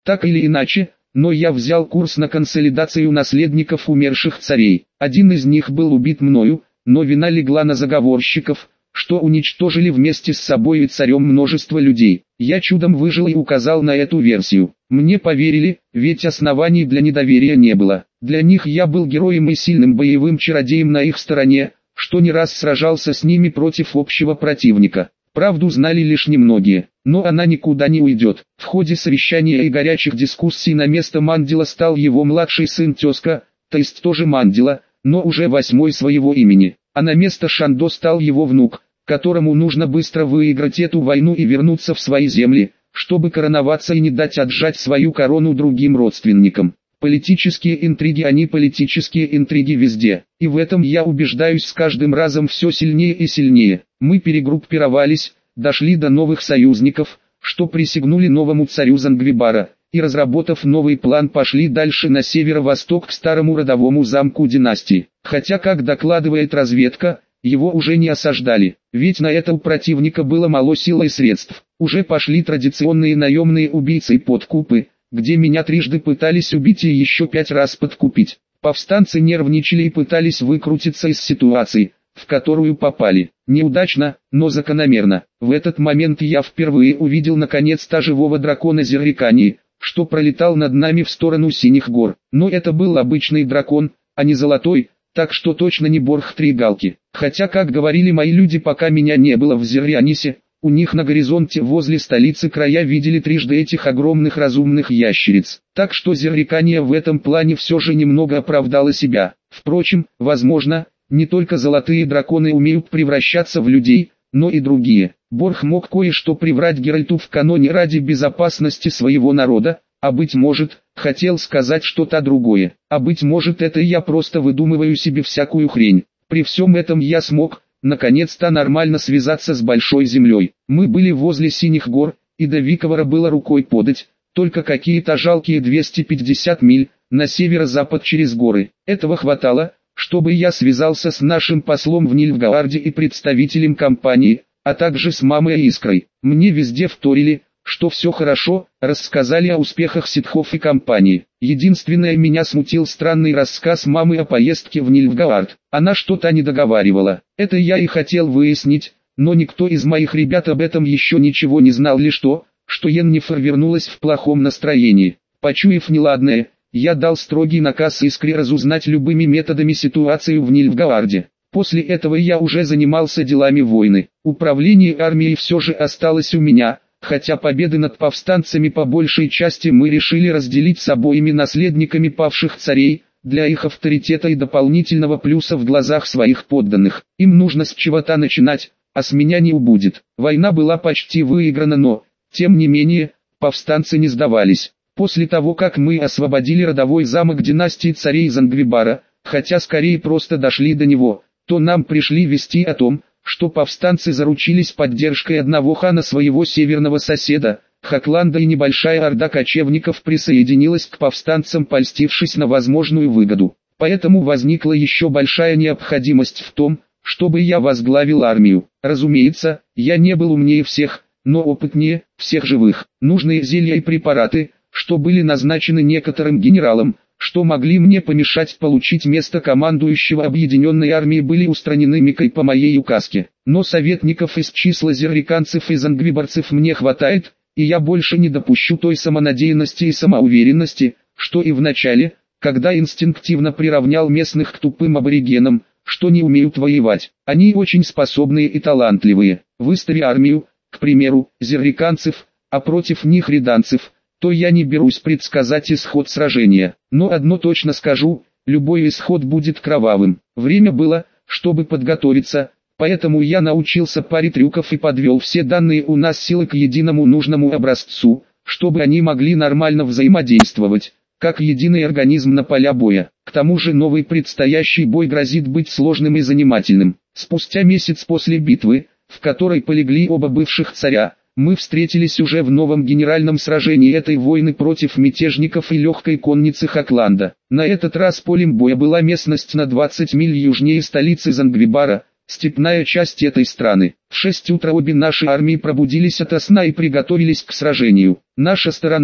Так или иначе, но я взял курс на консолидацию наследников умерших царей. Один из них был убит мною, но вина легла на заговорщиков, что уничтожили вместе с собой и царем множество людей. Я чудом выжил и указал на эту версию. Мне поверили, ведь оснований для недоверия не было. Для них я был героем и сильным боевым чародеем на их стороне, что не раз сражался с ними против общего противника. Правду знали лишь немногие, но она никуда не уйдет. В ходе совещания и горячих дискуссий на место Мандила стал его младший сын тезка, то есть тоже Мандила, но уже 8-й своего имени. А на место Шандо стал его внук, которому нужно быстро выиграть эту войну и вернуться в свои земли, чтобы короноваться и не дать отжать свою корону другим родственникам. Политические интриги, они политические интриги везде, и в этом я убеждаюсь с каждым разом все сильнее и сильнее. Мы перегруппировались, дошли до новых союзников, что присягнули новому царю Зангвибара, и разработав новый план пошли дальше на северо-восток к старому родовому замку династии. Хотя, как докладывает разведка, его уже не осаждали, ведь на это у противника было мало сил и средств. Уже пошли традиционные наемные убийцы и подкупы, где меня трижды пытались убить и еще 5 раз подкупить. Повстанцы нервничали и пытались выкрутиться из ситуации, в которую попали. Неудачно, но закономерно. В этот момент я впервые увидел наконец-то живого дракона Зеррикании, что пролетал над нами в сторону Синих гор. Но это был обычный дракон, а не золотой, так что точно не Борх Тригалки. Хотя, как говорили мои люди, пока меня не было в Зеррианисе, у них на горизонте возле столицы края видели трижды этих огромных разумных ящериц. Так что Зеррикания в этом плане все же немного оправдала себя. Впрочем, возможно, не только золотые драконы умеют превращаться в людей, но и другие. Борх мог кое-что приврать Геральту в каноне ради безопасности своего народа, а быть может, хотел сказать что-то другое. А быть может, это я просто выдумываю себе всякую хрень. При всем этом я смог, наконец-то, нормально связаться с Большой Землей. Мы были возле Синих гор, и до Виковара было рукой подать, только какие-то жалкие 250 миль, на северо-запад через горы. Этого хватало, чтобы я связался с нашим послом в Нильфгаарде и представителем компании, а также с мамой и Искрой. Мне везде вторили, что все хорошо, рассказали о успехах ситхов и компании. Единственное, меня смутил странный рассказ мамы о поездке в Нильфгаард. Она что-то не договаривала. Это я и хотел выяснить, но никто из моих ребят об этом еще ничего не знал, лишь то, что Йеннифер вернулась в плохом настроении. Почуяв неладное, я дал строгий наказ Искре разузнать любыми методами ситуацию в Нильфгаарде. После этого я уже занимался делами войны. Управление армией все же осталось у меня, хотя победы над повстанцами по большей части мы решили разделить с обоими наследниками павших царей, для их авторитета и дополнительного плюса в глазах своих подданных. Им нужно с чего-то начинать, а с меня не убудет. Война была почти выиграна, но, тем не менее, повстанцы не сдавались. После того, как мы освободили родовой замок династии царей Зангвибара, хотя скорее просто дошли до него, то нам пришли вести о том, что повстанцы заручились поддержкой одного хана своего северного соседа, Хакланда, и небольшая орда кочевников присоединилась к повстанцам, польстившись на возможную выгоду. Поэтому возникла еще большая необходимость в том, чтобы я возглавил армию. Разумеется, я не был умнее всех, но опытнее всех живых. Нужные зелья и препараты, что были назначены некоторым генералам, что могли мне помешать получить место командующего объединенной армией, были устранены Микой по моей указке. Но советников из числа зерриканцев и зангвибарцев мне хватает, и я больше не допущу той самонадеянности и самоуверенности, что и в начале, когда инстинктивно приравнял местных к тупым аборигенам, что не умеют воевать. Они очень способные и талантливые. Выстави армию, к примеру, зерриканцев, а против них реданцев, то я не берусь предсказать исход сражения. Но одно точно скажу, любой исход будет кровавым. Время было, чтобы подготовиться, поэтому я научился паре трюков и подвел все данные у нас силы к единому нужному образцу, чтобы они могли нормально взаимодействовать, как единый организм на поля боя. К тому же новый предстоящий бой грозит быть сложным и занимательным. Спустя месяц после битвы, в которой полегли оба бывших царя, мы встретились уже в новом генеральном сражении этой войны против мятежников и легкой конницы Хакланда. На этот раз полем боя была местность на 20 миль южнее столицы Зангвибара, степная часть этой страны. В 6 утра обе наши армии пробудились ото сна и приготовились к сражению. Наша сторона,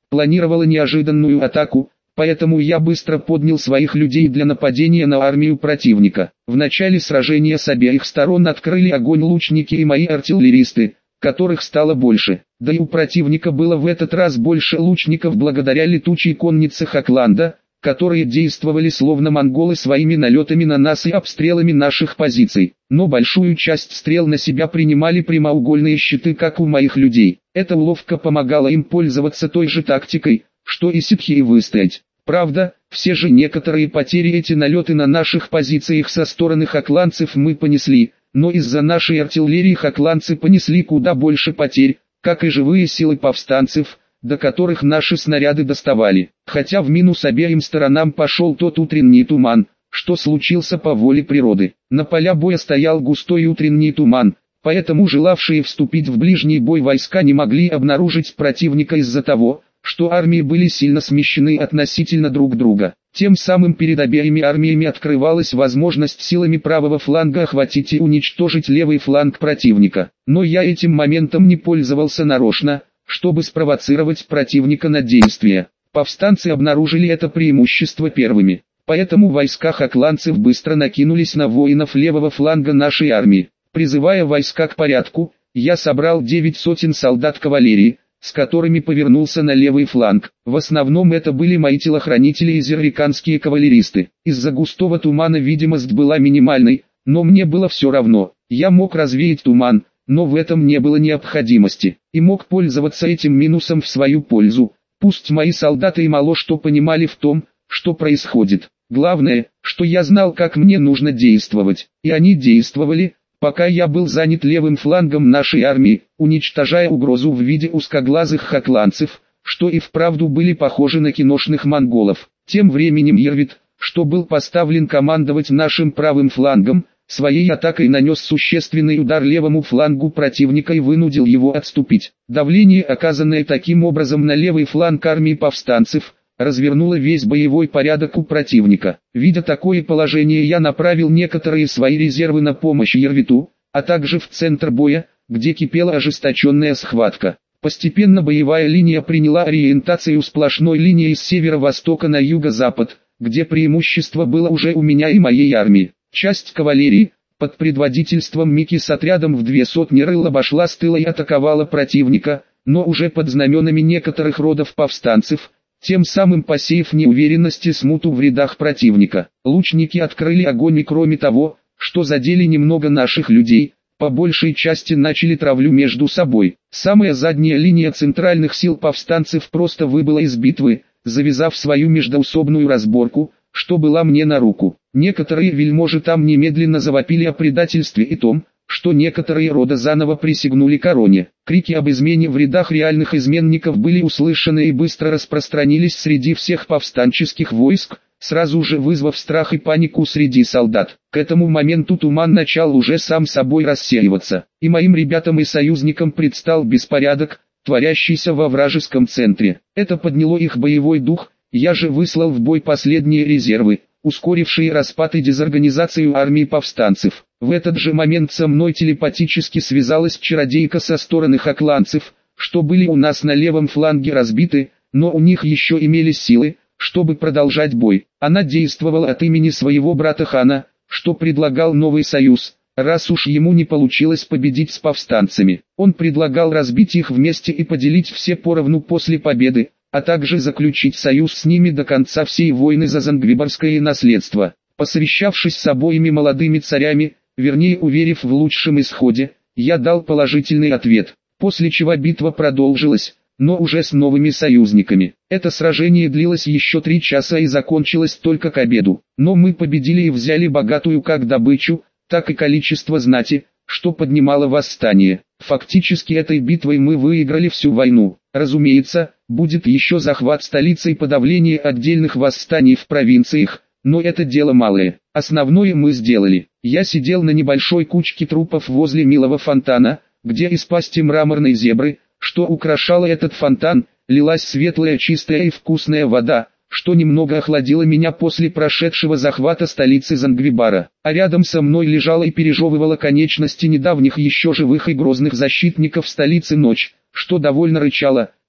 планировала неожиданную атаку, поэтому я быстро поднял своих людей для нападения на армию противника. В начале сражения с обеих сторон открыли огонь лучники и мои артиллеристы, которых стало больше. Да и у противника было в этот раз больше лучников благодаря летучей коннице Хокланда, которые действовали словно монголы своими налетами на нас и обстрелами наших позиций. Но большую часть стрел на себя принимали прямоугольные щиты, как у моих людей. Эта уловка помогала им пользоваться той же тактикой, что и ситхи, и выстоять. Правда, все же некоторые потери эти налеты на наших позициях со стороны хокландцев мы понесли, но из-за нашей артиллерии хокландцы понесли куда больше потерь, как и живые силы повстанцев, до которых наши снаряды доставали. Хотя в минус обеим сторонам пошел тот утренний туман, что случился по воле природы. На поля боя стоял густой утренний туман, поэтому желавшие вступить в ближний бой войска не могли обнаружить противника из-за того, что армии были сильно смещены относительно друг друга. Тем самым перед обеими армиями открывалась возможность силами правого фланга охватить и уничтожить левый фланг противника. Но я этим моментом не пользовался нарочно, чтобы спровоцировать противника на действия. Повстанцы обнаружили это преимущество первыми. Поэтому войска хокландцев быстро накинулись на воинов левого фланга нашей армии. Призывая войска к порядку, я собрал 9 сотен солдат кавалерии, с которыми повернулся на левый фланг. В основном это были мои телохранители и зерриканские кавалеристы. Из-за густого тумана видимость была минимальной, но мне было все равно. Я мог развеять туман, но в этом не было необходимости, и мог пользоваться этим минусом в свою пользу. Пусть мои солдаты и мало что понимали в том, что происходит. Главное, что я знал, как мне нужно действовать, и они действовали, пока я был занят левым флангом нашей армии, уничтожая угрозу в виде узкоглазых хокландцев, что и вправду были похожи на киношных монголов. Тем временем Ервит, что был поставлен командовать нашим правым флангом, своей атакой нанес существенный удар левому флангу противника и вынудил его отступить. Давление, оказанное таким образом на левый фланг армии повстанцев, развернуло весь боевой порядок у противника. Видя такое положение, я направил некоторые свои резервы на помощь Ервиту, а также в центр боя, где кипела ожесточенная схватка. Постепенно боевая линия приняла ориентацию сплошной линией с северо-востока на юго-запад, где преимущество было уже у меня и моей армии. Часть кавалерии, под предводительством Мики с отрядом в 200 рыл обошла с тыла и атаковала противника, но уже под знаменами некоторых родов повстанцев, тем самым посеяв неуверенность и смуту в рядах противника. Лучники открыли огонь и кроме того, что задели немного наших людей, по большей части начали травлю между собой. Самая задняя линия центральных сил повстанцев просто выбыла из битвы, завязав свою междоусобную разборку, что была мне на руку. Некоторые вельможи там немедленно завопили о предательстве и том, что некоторые рода заново присягнули короне. Крики об измене в рядах реальных изменников были услышаны и быстро распространились среди всех повстанческих войск, сразу же вызвав страх и панику среди солдат. К этому моменту туман начал уже сам собой рассеиваться, и моим ребятам и союзникам предстал беспорядок, творящийся во вражеском центре. Это подняло их боевой дух, я же выслал в бой последние резервы, ускорившие распад и дезорганизацию армии повстанцев. В этот же момент со мной телепатически связалась чародейка со стороны хокландцев, что были у нас на левом фланге разбиты, но у них еще имелись силы, чтобы продолжать бой. Она действовала от имени своего брата хана, что предлагал новый союз, раз уж ему не получилось победить с повстанцами. Он предлагал разбить их вместе и поделить все поровну после победы, а также заключить союз с ними до конца всей войны за зангвибарское наследство. Посовещавшись с обоими молодыми царями, вернее уверив в лучшем исходе, я дал положительный ответ, после чего битва продолжилась, но уже с новыми союзниками. Это сражение длилось еще 3 часа и закончилось только к обеду, но мы победили и взяли богатую как добычу, так и количество знати, что поднимало восстание. Фактически этой битвой мы выиграли всю войну. Разумеется, будет еще захват столицы и подавление отдельных восстаний в провинциях, но это дело малое. Основное мы сделали. Я сидел на небольшой кучке трупов возле милого фонтана, где из пасти мраморной зебры, что украшало этот фонтан, лилась светлая, чистая и вкусная вода, что немного охладило меня после прошедшего захвата столицы Зангвибара. А рядом со мной лежала и пережевывала конечности недавних еще живых и грозных защитников столицы ночь, что довольно рычала,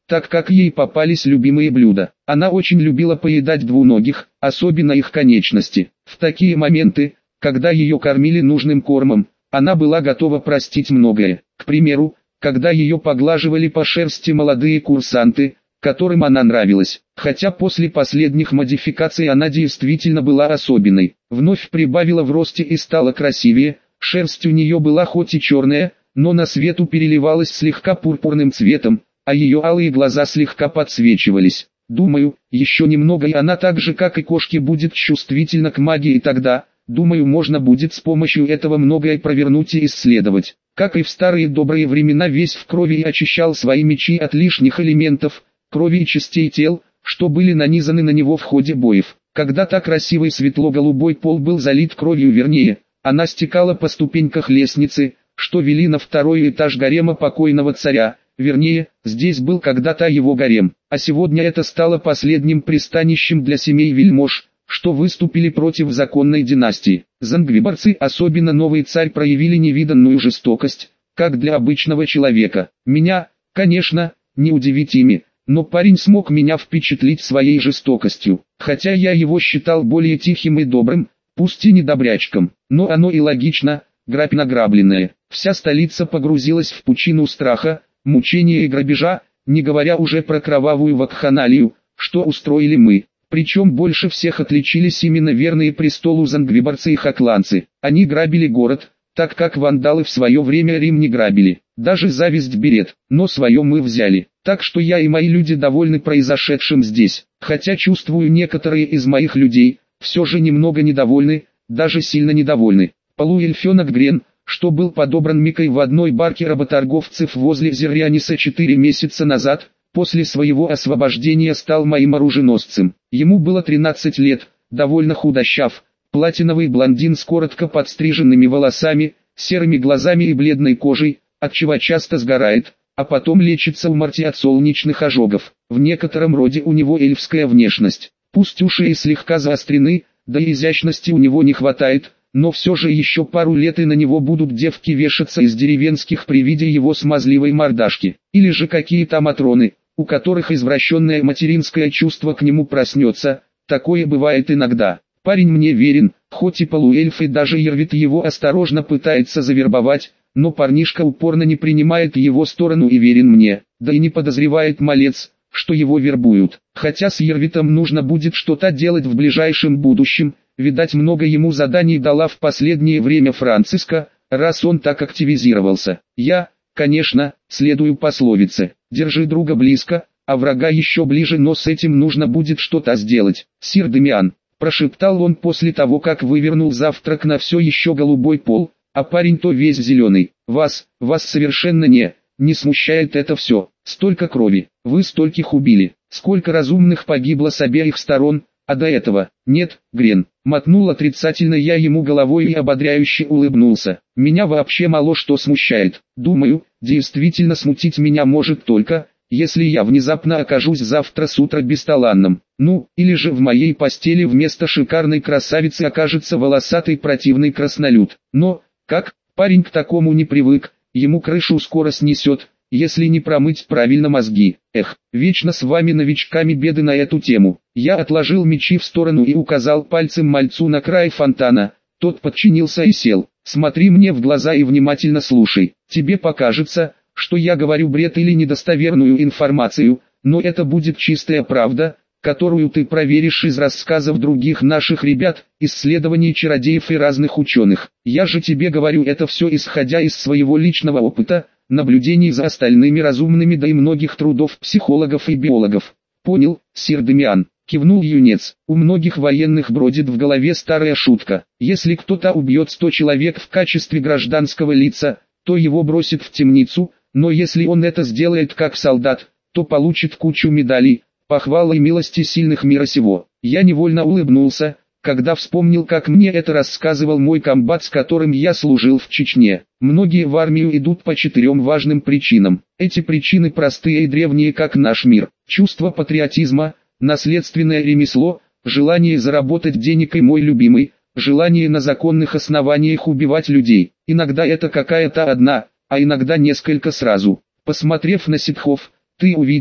так как ей попались любимые блюда. Она очень любила поедать двуногих, особенно их конечности. В такие моменты, когда ее кормили нужным кормом, она была готова простить многое. К примеру, когда ее поглаживали по шерсти молодые курсанты, которым она нравилась. Хотя после последних модификаций она действительно была особенной. Вновь прибавила в росте и стала красивее. Шерсть у нее была хоть и черная, но на свету переливалась слегка пурпурным цветом, а ее алые глаза слегка подсвечивались. Думаю, еще немного и она так же как и кошки будет чувствительна к магии, и тогда, думаю, можно будет с помощью этого многое провернуть и исследовать. Как и в старые добрые времена весь в крови и очищал свои мечи от лишних элементов, крови и частей тел, что были нанизаны на него в ходе боев. Когда-то красивый светло-голубой пол был залит кровью, вернее, она стекала по ступеньках лестницы, что вели на второй этаж гарема покойного царя. Вернее, здесь был когда-то его гарем, а сегодня это стало последним пристанищем для семей вельмож, что выступили против законной династии. Зангвибарцы, особенно новый царь, проявили невиданную жестокость, как для обычного человека. Меня, конечно, не удивить ими, но парень смог меня впечатлить своей жестокостью, хотя я его считал более тихим и добрым, пусть и не добрячком, но оно и логично, грабь награбленная. Вся столица погрузилась в пучину страха, мучения и грабежа, не говоря уже про кровавую вакханалию, что устроили мы. Причем больше всех отличились именно верные престолу зангвибарцы и хакланцы. Они грабили город, так как вандалы в свое время Рим не грабили. Даже зависть берет, но свое мы взяли. Так что я и мои люди довольны произошедшим здесь. Хотя чувствую, некоторые из моих людей все же немного недовольны, даже сильно недовольны. Полуэльфенок Грен, что был подобран Микой в одной барке работорговцев возле Зеррианиса 4 месяца назад, после своего освобождения стал моим оруженосцем. Ему было 13 лет, довольно худощав, платиновый блондин с коротко подстриженными волосами, серыми глазами и бледной кожей, отчего часто сгорает, а потом лечится у Марти от солнечных ожогов. В некотором роде у него эльфская внешность. Пусть уши и слегка заострены, да и изящности у него не хватает, но все же еще пару лет и на него будут девки вешаться из деревенских при виде его смазливой мордашки. Или же какие-то матроны, у которых извращенное материнское чувство к нему проснется, такое бывает иногда. Парень мне верен, хоть и полуэльф и даже Ервит его осторожно пытается завербовать, но парнишка упорно не принимает его сторону и верен мне, да и не подозревает малец, что его вербуют. Хотя с Ервитом нужно будет что-то делать в ближайшем будущем, видать много ему заданий дала в последнее время Франциска, раз он так активизировался. Я, конечно, следую пословице: держи друга близко, а врага еще ближе, но с этим нужно будет что-то сделать. Сир Демиан, прошептал он после того, как вывернул завтрак на все еще голубой пол, а парень то весь зеленый. Вас совершенно не смущает это все. Столько крови, вы стольких убили, сколько разумных погибло с обеих сторон, а до этого, нет, Грен, мотнул отрицательно я ему головой и ободряюще улыбнулся. Меня вообще мало что смущает. Думаю, действительно смутить меня может только, если я внезапно окажусь завтра с утра бесталанным. Ну, или же в моей постели вместо шикарной красавицы окажется волосатый противный краснолюд. Но, как, парень к такому не привык, ему крышу скоро снесет, если не промыть правильно мозги. Эх, вечно с вами новичками беды на эту тему. Я отложил мечи в сторону и указал пальцем мальцу на край фонтана. Тот подчинился и сел. Смотри мне в глаза и внимательно слушай. Тебе покажется, что я говорю бред или недостоверную информацию, но это будет чистая правда, которую ты проверишь из рассказов других наших ребят, исследований чародеев и разных ученых. Я же тебе говорю это все исходя из своего личного опыта, наблюдений за остальными разумными, да и многих трудов психологов и биологов. Понял, сир Демиан, кивнул юнец. У многих военных бродит в голове старая шутка: если кто-то убьет 100 человек в качестве гражданского лица, то его бросят в темницу, но если он это сделает как солдат, то получит кучу медалей, похвал и милости сильных мира сего. Я невольно улыбнулся, когда вспомнил, как мне это рассказывал мой комбат, с которым я служил в Чечне. Многие в армию идут по 4 важным причинам. Эти причины простые и древние, как наш мир. Чувство патриотизма, наследственное ремесло, желание заработать денег и, мой любимый, желание на законных основаниях убивать людей. Иногда это какая-то одна, а иногда несколько сразу. Посмотрев на ситхов, ты увидишь,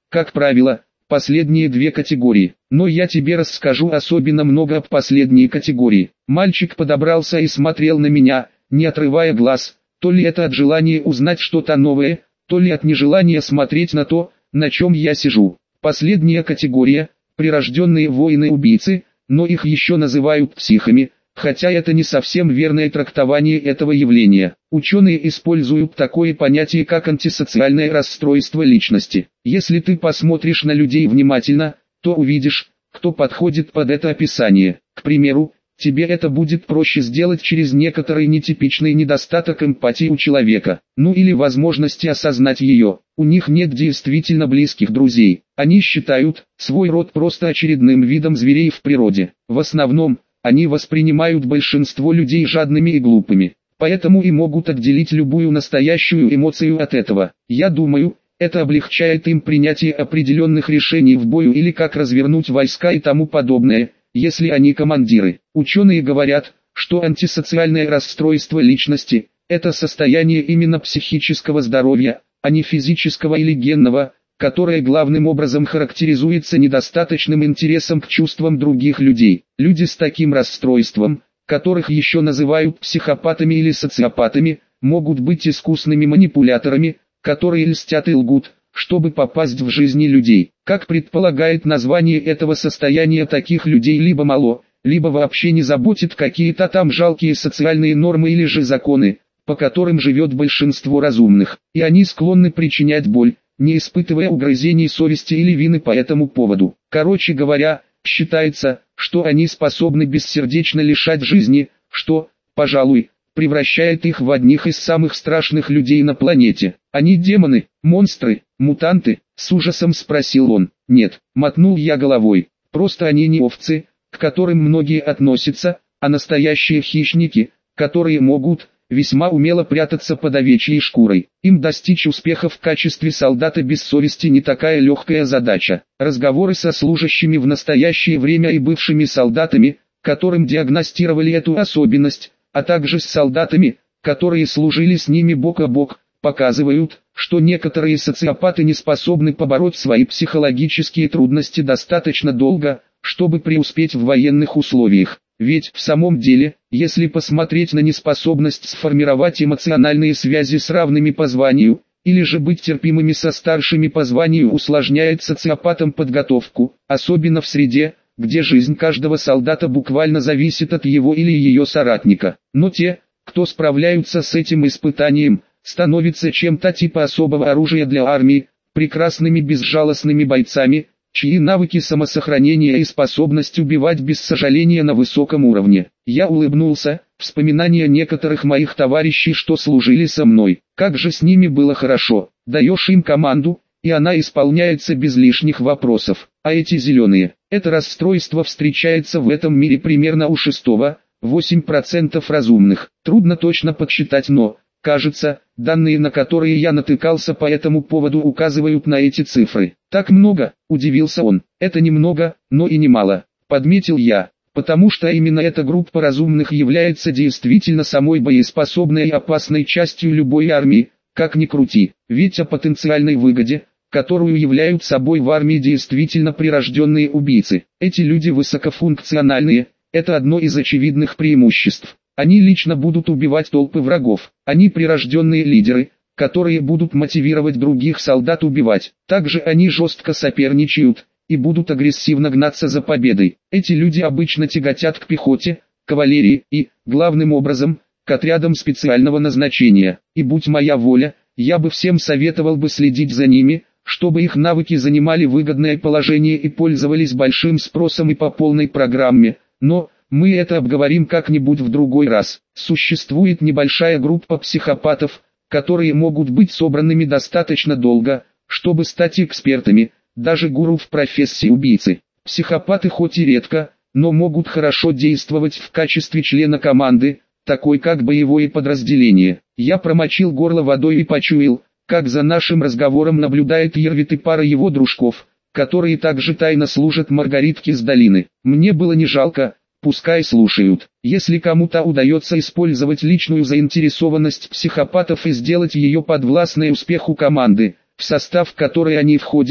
как правило, последние две категории. Но я тебе расскажу особенно много об последней категории. Мальчик подобрался и смотрел на меня, не отрывая глаз, то ли это от желания узнать что-то новое, то ли от нежелания смотреть на то, на чем я сижу. Последняя категория – прирожденные воины-убийцы, но их еще называют психами, хотя это не совсем верное трактование этого явления. Ученые используют такое понятие как антисоциальное расстройство личности. Если ты посмотришь на людей внимательно, то увидишь, кто подходит под это описание. К примеру, тебе это будет проще сделать через некоторый нетипичный недостаток эмпатии у человека, ну или возможности осознать ее. У них нет действительно близких друзей. Они считают свой род просто очередным видом зверей в природе. В основном, они воспринимают большинство людей жадными и глупыми, поэтому и могут отделить любую настоящую эмоцию от этого. Я думаю, это облегчает им принятие определенных решений в бою или как развернуть войска и тому подобное, если они командиры. Ученые говорят, что антисоциальное расстройство личности – это состояние именно психического здоровья, а не физического или генного, которое главным образом характеризуется недостаточным интересом к чувствам других людей. Люди с таким расстройством, которых еще называют психопатами или социопатами, могут быть искусными манипуляторами, которые льстят и лгут, чтобы попасть в жизни людей. Как предполагает название этого состояния, таких людей либо мало, либо вообще не заботит какие-то там жалкие социальные нормы или же законы, по которым живет большинство разумных, и они склонны причинять боль, не испытывая угрызений совести или вины по этому поводу. Короче говоря, считается, что они способны бессердечно лишать жизни, что, пожалуй, превращает их в одних из самых страшных людей на планете. Они демоны, монстры, мутанты? С ужасом спросил он. Нет, мотнул я головой, просто они не овцы, к которым многие относятся, а настоящие хищники, которые могут весьма умело прятаться под овечьей шкурой. Им достичь успеха в качестве солдата без совести не такая легкая задача. Разговоры со служащими в настоящее время и бывшими солдатами, которым диагностировали эту особенность, а также с солдатами, которые служили с ними бок о бок, показывают, что некоторые социопаты не способны побороть свои психологические трудности достаточно долго, чтобы преуспеть в военных условиях. Ведь в самом деле, если посмотреть на неспособность сформировать эмоциональные связи с равными по званию, или же быть терпимыми со старшими по званию усложняет социопатам подготовку, особенно в среде, где жизнь каждого солдата буквально зависит от его или ее соратника. Но те, кто справляются с этим испытанием, становятся чем-то типа особого оружия для армии, прекрасными безжалостными бойцами, чьи навыки самосохранения и способность убивать без сожаления на высоком уровне. Я улыбнулся, вспоминая некоторых моих товарищей, что служили со мной. Как же с ними было хорошо. Даешь им команду, и она исполняется без лишних вопросов. А эти зеленые, это расстройство встречается в этом мире примерно у 6-8% разумных. Трудно точно подсчитать, но, кажется, данные, на которые я натыкался по этому поводу, указывают на эти цифры. Так много, удивился он. Это немного, но и немало, подметил я, потому что именно эта группа разумных является действительно самой боеспособной и опасной частью любой армии, как ни крути. Ведь о потенциальной выгоде, которую являют собой в армии действительно прирожденные убийцы. Эти люди высокофункциональные, это одно из очевидных преимуществ. Они лично будут убивать толпы врагов. Они прирожденные лидеры, которые будут мотивировать других солдат убивать. Также они жестко соперничают и будут агрессивно гнаться за победой. Эти люди обычно тяготят к пехоте, кавалерии и, главным образом, к отрядам специального назначения. И будь моя воля, я бы всем советовал бы следить за ними, чтобы их навыки занимали выгодное положение и пользовались большим спросом и по полной программе. Но мы это обговорим как-нибудь в другой раз. Существует небольшая группа психопатов, которые могут быть собранными достаточно долго, чтобы стать экспертами, даже гуру в профессии убийцы. Психопаты хоть и редко, но могут хорошо действовать в качестве члена команды, такой как боевое подразделение. Я промочил горло водой и почуял, как за нашим разговором наблюдает Ервит и пара его дружков, которые также тайно служат Маргаритке с долины. Мне было не жалко, пускай слушают. Если кому-то удается использовать личную заинтересованность психопатов и сделать ее подвластной успеху команды, в состав которой они входят,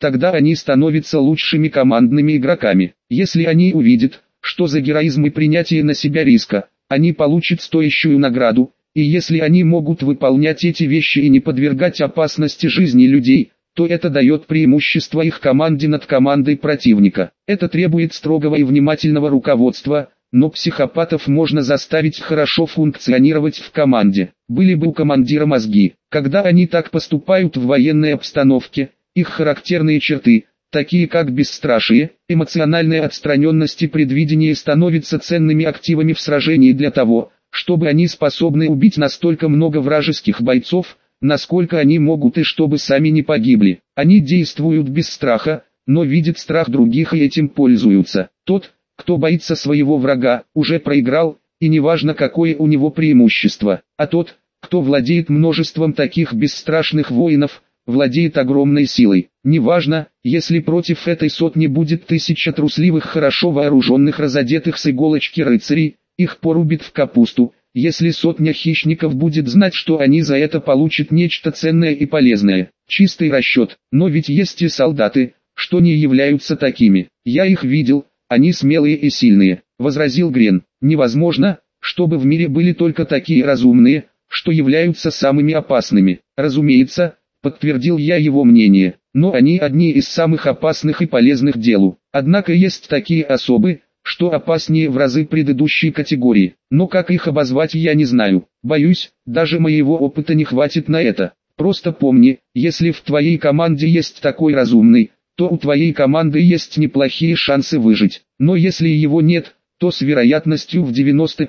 тогда они становятся лучшими командными игроками. Если они увидят, что за героизм и принятие на себя риска, они получат стоящую награду, и если они могут выполнять эти вещи и не подвергать опасности жизни людей, то это дает преимущество их команде над командой противника. Это требует строгого и внимательного руководства, но психопатов можно заставить хорошо функционировать в команде. Были бы у командира мозги. Когда они так поступают в военной обстановке, их характерные черты, такие как бесстрашие, эмоциональная отстраненность и предвидение, становятся ценными активами в сражении для того, чтобы они способны убить настолько много вражеских бойцов, насколько они могут, и чтобы сами не погибли. Они действуют без страха, но видят страх других и этим пользуются. Тот, кто боится своего врага, уже проиграл, и неважно какое у него преимущество. А тот, кто владеет множеством таких бесстрашных воинов, владеет огромной силой. Неважно, если против этой сотни будет 1000 трусливых, хорошо вооруженных, разодетых с иголочки рыцарей, их порубит в капусту. Если сотня хищников будет знать, что они за это получат нечто ценное и полезное. Чистый расчет. Но ведь есть и солдаты, что не являются такими. Я их видел, они смелые и сильные, возразил Грен. Невозможно, чтобы в мире были только такие разумные, что являются самыми опасными. Разумеется, подтвердил я его мнение, но они одни из самых опасных и полезных делу. Однако есть такие особы, что опаснее в разы предыдущей категории. Но как их обозвать, я не знаю. Боюсь, даже моего опыта не хватит на это. Просто помни, если в твоей команде есть такой разумный, то у твоей команды есть неплохие шансы выжить. Но если его нет, то с вероятностью в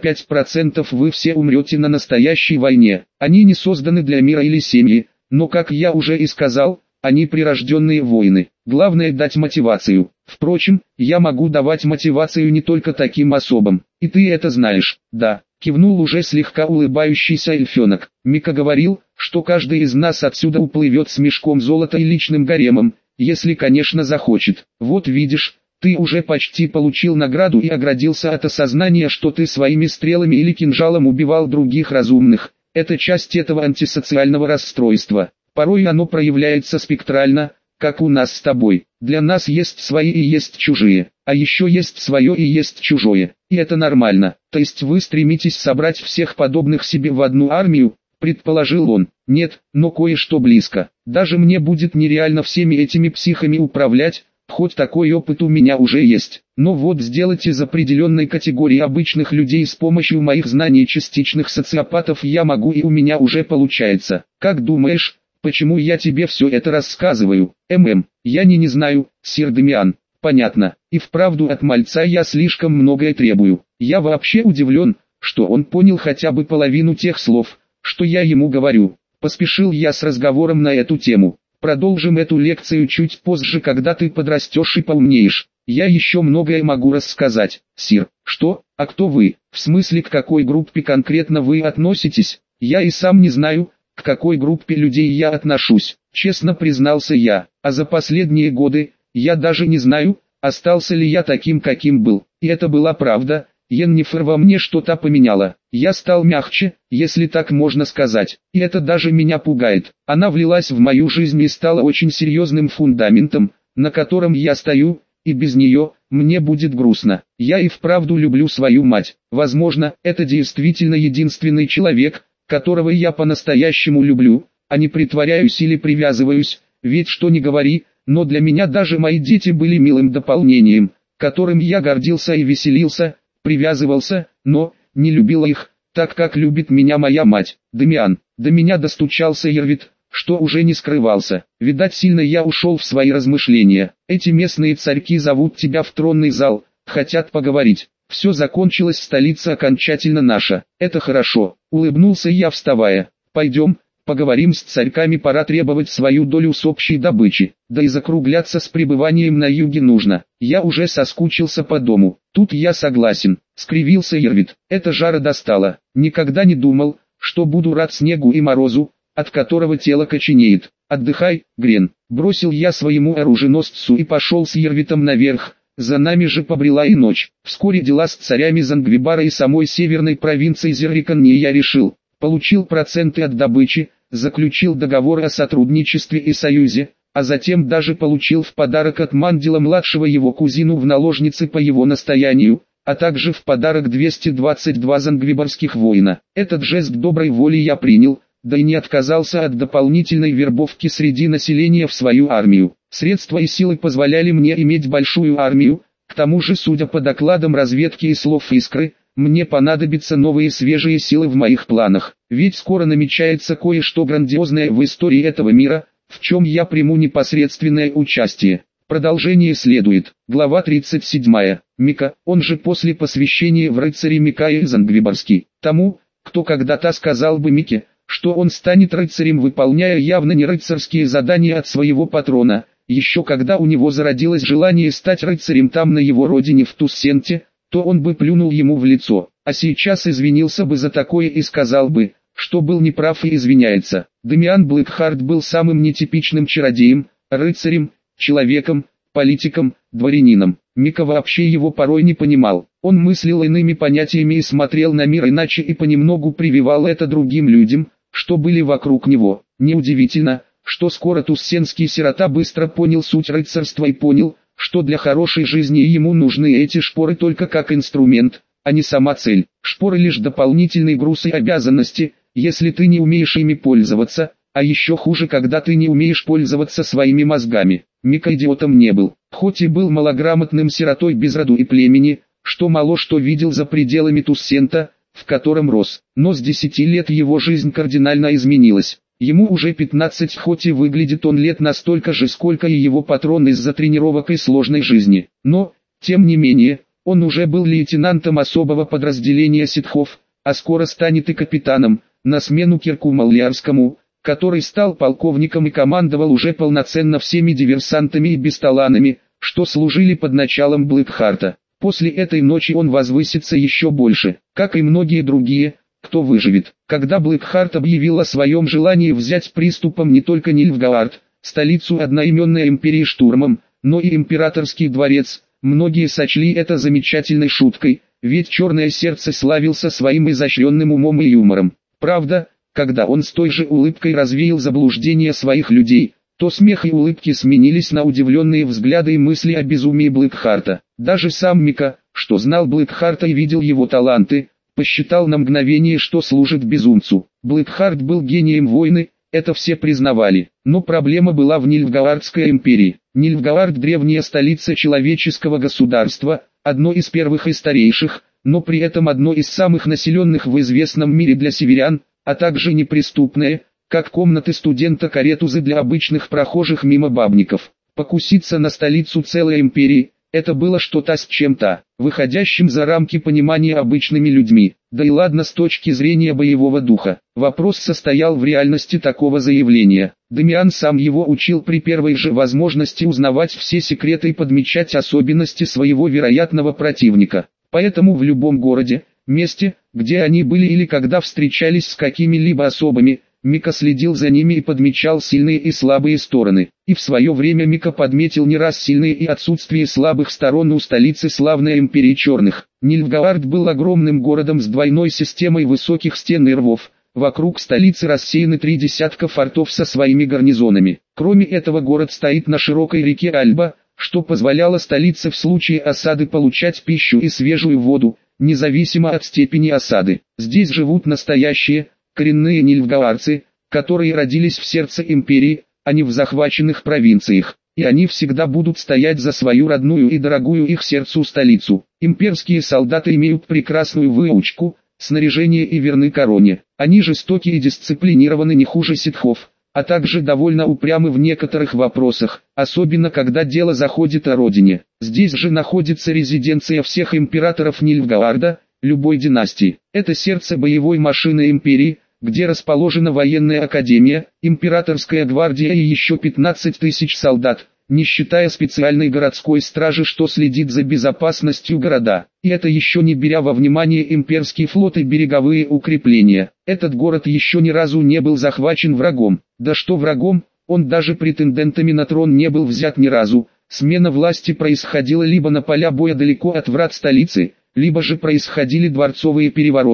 95% вы все умрете на настоящей войне. Они не созданы для мира или семьи, но, как я уже и сказал, они прирожденные воины. Главное дать мотивацию. Впрочем, я могу давать мотивацию не только таким особам. И ты это знаешь. Да, кивнул уже слегка улыбающийся эльфенок. Мика говорил, что каждый из нас отсюда уплывет с мешком золота и личным гаремом, если, конечно, захочет. Вот видишь, ты уже почти получил награду и оградился от осознания, что ты своими стрелами или кинжалом убивал других разумных. Это часть этого антисоциального расстройства. Порой оно проявляется спектрально, как у нас с тобой. Для нас есть свои и есть чужие, а еще есть свое и есть чужое. И это нормально. То есть вы стремитесь собрать всех подобных себе в одну армию, предположил он. Нет, но кое-что близко. Даже мне будет нереально всеми этими психами управлять, хоть такой опыт у меня уже есть. Но вот сделать из определенной категории обычных людей с помощью моих знаний частичных социопатов я могу, и у меня уже получается. Как думаешь, почему я тебе все это рассказываю? Я не знаю, сир Демиан. Понятно, и вправду от мальца я слишком многое требую. Я вообще удивлен, что он понял хотя бы половину тех слов, что я ему говорю. Поспешил я с разговором на эту тему. Продолжим эту лекцию чуть позже, когда ты подрастешь и поумнеешь. Я еще многое могу рассказать, сир. Что? А кто вы? В смысле, к какой группе конкретно вы относитесь? Я и сам не знаю, к какой группе людей я отношусь. Честно признался я. А за последние годы, я даже не знаю, остался ли я таким, каким был. И это была правда. Йеннифер во мне что-то поменяла. Я стал мягче, если так можно сказать. И это даже меня пугает. Она влилась в мою жизнь и стала очень серьезным фундаментом, на котором я стою, и без нее мне будет грустно. Я и вправду люблю свою мать. Возможно, это действительно единственный человек, которого я по-настоящему люблю, а не притворяюсь или привязываюсь, ведь что ни говори, но для меня даже мои дети были милым дополнением, которым я гордился и веселился, привязывался, но не любила их, так как любит меня моя мать. Демиан, до меня достучался Ервит, что уже не скрывался. Видать, сильно я ушел в свои размышления. Эти местные царьки зовут тебя в тронный зал, хотят поговорить. Все закончилось, столица окончательно наша. Это хорошо, улыбнулся я, вставая. Пойдем, поговорим с царьками, пора требовать свою долю с общей добычи. Да и закругляться с пребыванием на юге нужно. Я уже соскучился по дому. Тут я согласен, скривился Ервит. Это жара достала. Никогда не думал, что буду рад снегу и морозу, от которого тело коченеет. Отдыхай, Грен. Бросил я своему оруженосцу и пошел с Ервитом наверх. За нами же побрела и ночь. Вскоре дела с царями Зангвибара и самой северной провинции Зерриканье я решил. Получил проценты от добычи, заключил договор о сотрудничестве и союзе, а затем даже получил в подарок от Мандила-младшего его кузину в наложницы по его настоянию, а также в подарок 222 зангвибарских воина. Этот жест доброй воли я принял, да и не отказался от дополнительной вербовки среди населения в свою армию. Средства и силы позволяли мне иметь большую армию, к тому же, судя по докладам разведки и слов Искры, мне понадобятся новые свежие силы в моих планах, ведь скоро намечается кое-что грандиозное в истории этого мира, в чем я приму непосредственное участие. Продолжение следует. Глава 37. Мика, он же после посвящения в рыцаре Микаэль Зангвибарский. Тому, кто когда-то сказал бы Мике, что он станет рыцарем, выполняя явно не рыцарские задания от своего патрона, еще когда у него зародилось желание стать рыцарем там на его родине в Туссенте, то он бы плюнул ему в лицо, а сейчас извинился бы за такое и сказал бы, что был неправ и извиняется. Дамиан Блэкхарт был самым нетипичным чародеем, рыцарем, человеком, политиком, дворянином. Мика вообще его порой не понимал. Он мыслил иными понятиями и смотрел на мир иначе и понемногу прививал это другим людям, что были вокруг него. Неудивительно, что скоро туссенский сирота быстро понял суть рыцарства и понял, что для хорошей жизни ему нужны эти шпоры только как инструмент, а не сама цель. Шпоры лишь дополнительный груз и обязанности, если ты не умеешь ими пользоваться, а еще хуже, когда ты не умеешь пользоваться своими мозгами. Мика идиотом не был, хоть и был малограмотным сиротой без роду и племени, что мало что видел за пределами Туссента, в котором рос, но с 10 лет его жизнь кардинально изменилась. Ему уже 15, хоть и выглядит он лет настолько же, сколько и его патрон из-за тренировок и сложной жизни. Но, тем не менее, он уже был лейтенантом особого подразделения ситхов, а скоро станет и капитаном, на смену Кирку Маллиарскому, который стал полковником и командовал уже полноценно всеми диверсантами и бесталанами, что служили под началом Блэкхарта. После этой ночи он возвысится еще больше, как и многие другие, кто выживет. Когда Блэкхарт объявил о своем желании взять приступом не только Нильфгаард, столицу одноименной империи штурмом, но и императорский дворец, многие сочли это замечательной шуткой, ведь Черное Сердце славился своим изощренным умом и юмором. Правда, когда он с той же улыбкой развеял заблуждения своих людей, то смех и улыбки сменились на удивленные взгляды и мысли о безумии Блэкхарта. Даже сам Мика, что знал Блэкхарта и видел его таланты, посчитал на мгновение, что служит безумцу. Блэкхарт был гением войны, это все признавали. Но проблема была в Нильфгаардской империи. Нильфгаард – древняя столица человеческого государства, одно из первых и старейших, но при этом одно из самых населенных в известном мире для северян, а также неприступное, как комнаты студента Каретузы для обычных прохожих мимо бабников. Покуситься на столицу целой империи – это было что-то с чем-то, выходящим за рамки понимания обычными людьми. Да и ладно с точки зрения боевого духа. Вопрос состоял в реальности такого заявления. Дамиан сам его учил при первой же возможности узнавать все секреты и подмечать особенности своего вероятного противника. Поэтому в любом городе, месте, где они были или когда встречались с какими-либо особами, Мика следил за ними и подмечал сильные и слабые стороны. И в свое время Мика подметил не раз сильные и отсутствие слабых сторон у столицы славной империи черных. Нильфгаард был огромным городом с двойной системой высоких стен и рвов. Вокруг столицы рассеяны 3 десятка фортов со своими гарнизонами. Кроме этого, город стоит на широкой реке Альба, что позволяло столице в случае осады получать пищу и свежую воду, независимо от степени осады. Здесь живут настоящие, коренные нильфгаарцы, которые родились в сердце империи, а не в захваченных провинциях, и они всегда будут стоять за свою родную и дорогую их сердцу столицу. Имперские солдаты имеют прекрасную выучку, снаряжение и верны короне. Они жестоки и дисциплинированы не хуже ситхов, а также довольно упрямы в некоторых вопросах, особенно когда дело заходит о родине. Здесь же находится резиденция всех императоров Нильфгаарда, любой династии. Это сердце боевой машины империи, где расположена военная академия, императорская гвардия и еще 15 тысяч солдат, не считая специальной городской стражи, что следит за безопасностью города. И это еще не беря во внимание имперский флот и береговые укрепления. Этот город еще ни разу не был захвачен врагом. Да что врагом, он даже претендентами на трон не был взят ни разу. Смена власти происходила либо на поля боя далеко от врат столицы, либо же происходили дворцовые перевороты,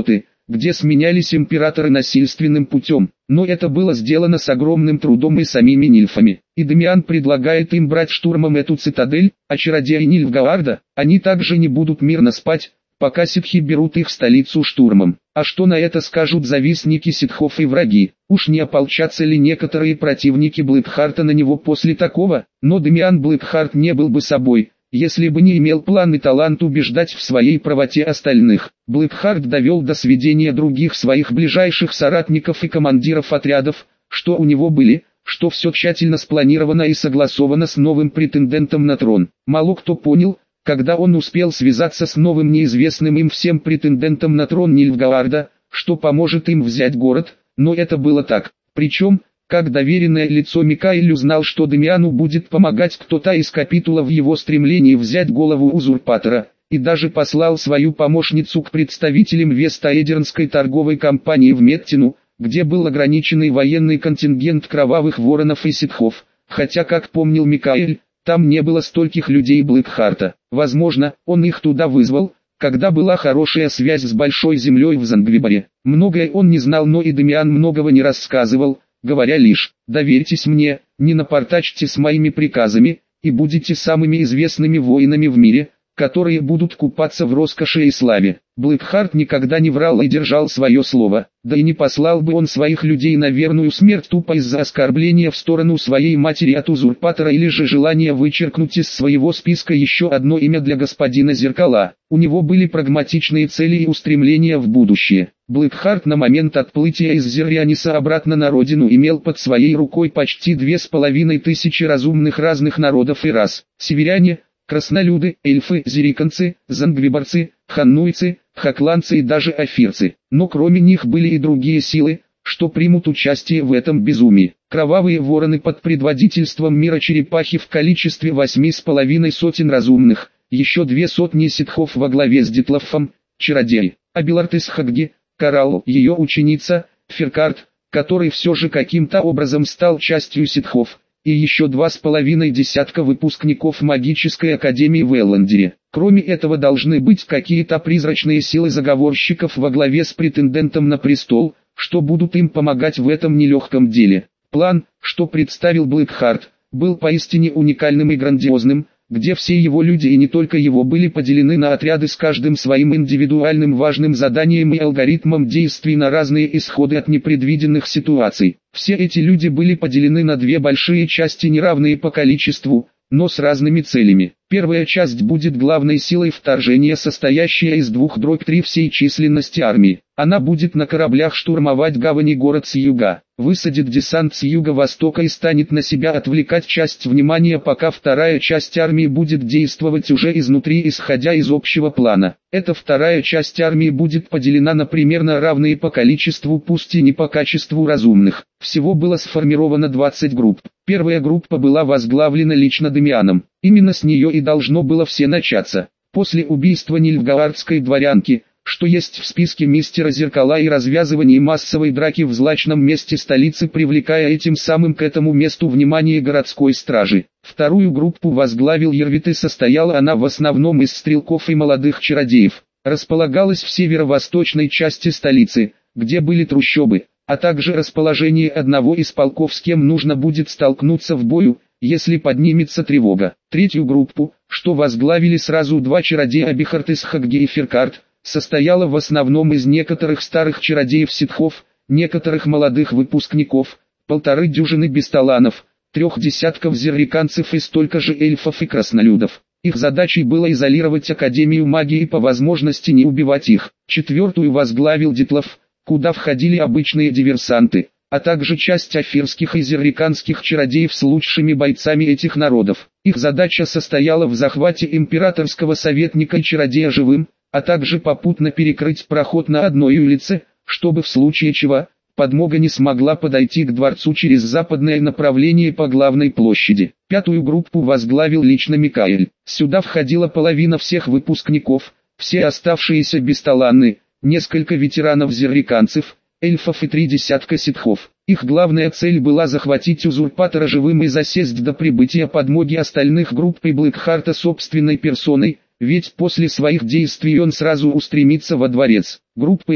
где сменялись императоры насильственным путем, но это было сделано с огромным трудом и самими нильфами. И Дамиан предлагает им брать штурмом эту цитадель, а чародеи Нильфгаарда, они также не будут мирно спать, пока ситхи берут их столицу штурмом. А что на это скажут завистники ситхов и враги? Уж не ополчатся ли некоторые противники Блэкхарта на него после такого? Но Дамиан Блэкхарт не был бы собой, если бы не имел план и талант убеждать в своей правоте остальных. Блэкхарт довел до сведения других своих ближайших соратников и командиров отрядов, что у него были, что все тщательно спланировано и согласовано с новым претендентом на трон. Мало кто понял, когда он успел связаться с новым неизвестным им всем претендентом на трон Нильфгаарда, что поможет им взять город, но это было так. Причем, как доверенное лицо Микаэль узнал, что Дамиану будет помогать кто-то из капитула в его стремлении взять голову узурпатора, и даже послал свою помощницу к представителям Вест-Аэдернской торговой компании в Меттину, где был ограниченный военный контингент кровавых воронов и ситхов, хотя, как помнил Микаэль, там не было стольких людей Блэкхарта. Возможно, он их туда вызвал, когда была хорошая связь с Большой Землей в Зангвиборе. Многое он не знал, но и Дамиан многого не рассказывал, говоря лишь: «Доверьтесь мне, не напортачьте с моими приказами, и будете самыми известными воинами в мире, которые будут купаться в роскоши и славе». Блэкхарт никогда не врал и держал свое слово, да и не послал бы он своих людей на верную смерть тупо из-за оскорбления в сторону своей матери от узурпатора или же желания вычеркнуть из своего списка еще одно имя для господина Зеркала. У него были прагматичные цели и устремления в будущее. Блэкхарт на момент отплытия из Зеррианиса обратно на родину имел под своей рукой почти 2500 разумных разных народов и рас. Северяне, краснолюды, эльфы, зериканцы, зангвиборцы, ханнуйцы, хакланцы и даже афирцы. Но кроме них были и другие силы, что примут участие в этом безумии. Кровавые вороны под предводительством мира черепахи в количестве 8,5 сотен разумных, еще 200 ситхов во главе с Дитлафом, чародеи, Абилард из Хагги, Карал, ее ученица, Феркарт, который все же каким-то образом стал частью ситхов, и еще 2,5 десятка выпускников магической академии в Эллендере. Кроме этого должны быть какие-то призрачные силы заговорщиков во главе с претендентом на престол, что будут им помогать в этом нелегком деле. План, что представил Блэкхарт, был поистине уникальным и грандиозным, где все его люди и не только его были поделены на отряды с каждым своим индивидуальным важным заданием и алгоритмом действий на разные исходы от непредвиденных ситуаций. Все эти люди были поделены на две большие части, неравные по количеству, но с разными целями. Первая часть будет главной силой вторжения, состоящая из 2/3 всей численности армии. Она будет на кораблях штурмовать гавани город с юга, высадит десант с юго-востока и станет на себя отвлекать часть внимания, пока вторая часть армии будет действовать уже изнутри, исходя из общего плана. Эта вторая часть армии будет поделена на примерно равные по количеству, пусть и не по качеству разумных. Всего было сформировано 20 групп. Первая группа была возглавлена лично Дамианом. Именно с нее и должно было все начаться. После убийства нильфгаардской дворянки, что есть в списке мистера Зеркала, и развязывания массовой драки в злачном месте столицы, привлекая этим самым к этому месту внимание городской стражи. Вторую группу возглавил Ервит, и состояла она в основном из стрелков и молодых чародеев. Располагалась в северо-восточной части столицы, где были трущобы, а также расположение одного из полков, с кем нужно будет столкнуться в бою, если поднимется тревога. Третью группу, что возглавили сразу два чародея, Абихард из Хагги и Феркарт, состояла в основном из некоторых старых чародеев-ситхов, некоторых молодых выпускников, 1,5 дюжины бесталанов, 3 десятков зерриканцев и столько же эльфов и краснолюдов. Их задачей было изолировать Академию магии и по возможности не убивать их. Четвертую возглавил Дитлаф, куда входили обычные диверсанты, а также часть афирских и зерриканских чародеев с лучшими бойцами этих народов. Их задача состояла в захвате императорского советника и чародея живым, а также попутно перекрыть проход на одной улице, чтобы в случае чего подмога не смогла подойти к дворцу через западное направление по главной площади. Пятую группу возглавил лично Микаэль. Сюда входила половина всех выпускников, все оставшиеся бесталанны, несколько ветеранов-зерриканцев, эльфов и 3 десятка ситхов. Их главная цель была захватить узурпатора живым и засесть до прибытия подмоги остальных групп и Блэкхарта собственной персоной, ведь после своих действий он сразу устремится во дворец. Группа С,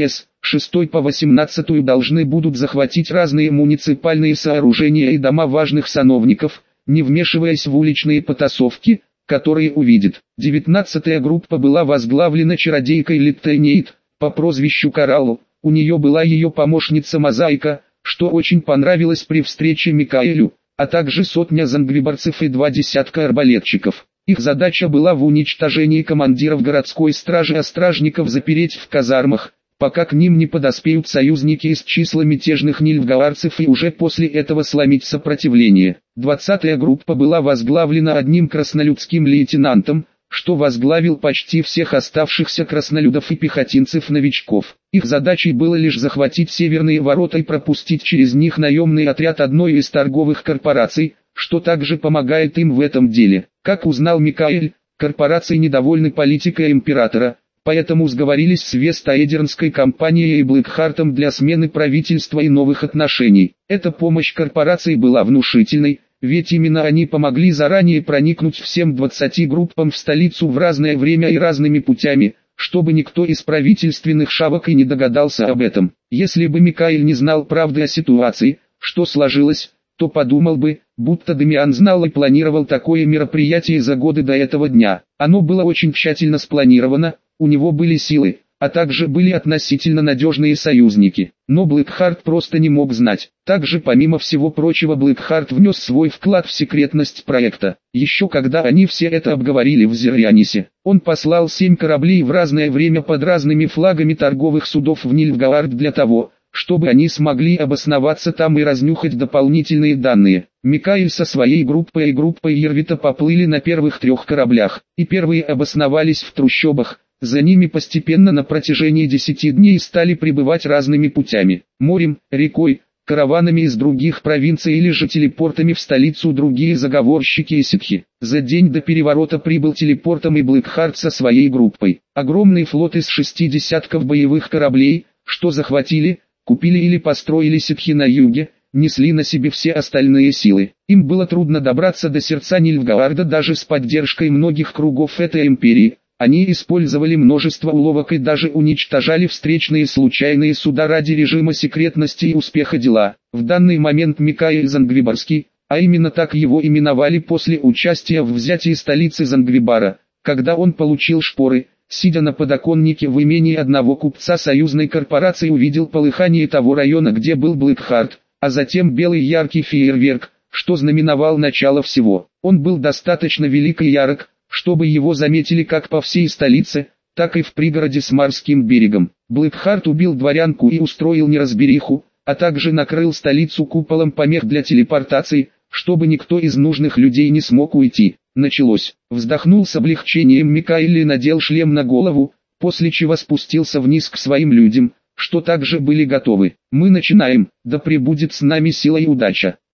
6 по 18 должны будут захватить разные муниципальные сооружения и дома важных сановников, не вмешиваясь в уличные потасовки, которые увидит. 19-я группа была возглавлена чародейкой Литтенейт, по прозвищу Кораллу. У нее была ее помощница Мозаика, что очень понравилось при встрече Микаэлю, а также сотня зангвибарцев и 2 десятка арбалетчиков. Их задача была в уничтожении командиров городской стражи, а стражников запереть в казармах, пока к ним не подоспеют союзники из числа мятежных нильфгаарцев, и уже после этого сломить сопротивление. 20-я группа была возглавлена одним краснолюдским лейтенантом, что возглавил почти всех оставшихся краснолюдов и пехотинцев-новичков. Их задачей было лишь захватить северные ворота и пропустить через них наемный отряд одной из торговых корпораций, что также помогает им в этом деле. Как узнал Микаэль, корпорации недовольны политикой императора, поэтому сговорились с Вест-Аэдернской компанией и Блэкхартом для смены правительства и новых отношений. Эта помощь корпорации была внушительной, ведь именно они помогли заранее проникнуть всем 20 группам в столицу в разное время и разными путями, чтобы никто из правительственных шавок и не догадался об этом. Если бы Микаэль не знал правды о ситуации, что сложилось, то подумал бы, будто Дамиан знал и планировал такое мероприятие за годы до этого дня. Оно было очень тщательно спланировано, у него были силы, а также были относительно надежные союзники. Но Блэкхарт просто не мог знать. Также, помимо всего прочего, Блэкхарт внес свой вклад в секретность проекта. Еще когда они все это обговорили в Зерьянисе, он послал 7 кораблей в разное время под разными флагами торговых судов в Нильфгаард для того, чтобы они смогли обосноваться там и разнюхать дополнительные данные. Микаэль со своей группой и группой Ервита поплыли на первых 3 кораблях, и первые обосновались в трущобах. За ними постепенно на протяжении 10 дней стали прибывать разными путями: морем, рекой, караванами из других провинций или же телепортами в столицу другие заговорщики и ситхи. За день до переворота прибыл телепортом и Блэкхарт со своей группой. Огромный флот из 6 десятков боевых кораблей, что захватили, купили или построили ситхи на юге, несли на себе все остальные силы. Им было трудно добраться до сердца Нильфгаарда даже с поддержкой многих кругов этой империи. Они использовали множество уловок и даже уничтожали встречные случайные суда ради режима секретности и успеха дела. В данный момент Микаэль Зангвибарский, а именно так его именовали после участия в взятии столицы Зангвибара, когда он получил шпоры, сидя на подоконнике в имении одного купца союзной корпорации, увидел полыхание того района, где был Блэкхарт, а затем белый яркий фейерверк, что знаменовал начало всего. Он был достаточно велик и ярок, чтобы его заметили как по всей столице, так и в пригороде с морским берегом. Блэкхарт убил дворянку и устроил неразбериху, а также накрыл столицу куполом помех для телепортации, чтобы никто из нужных людей не смог уйти. Началось. Вздохнул с облегчением Микаэль и надел шлем на голову, после чего спустился вниз к своим людям, что также были готовы. Мы начинаем, да пребудет с нами сила и удача.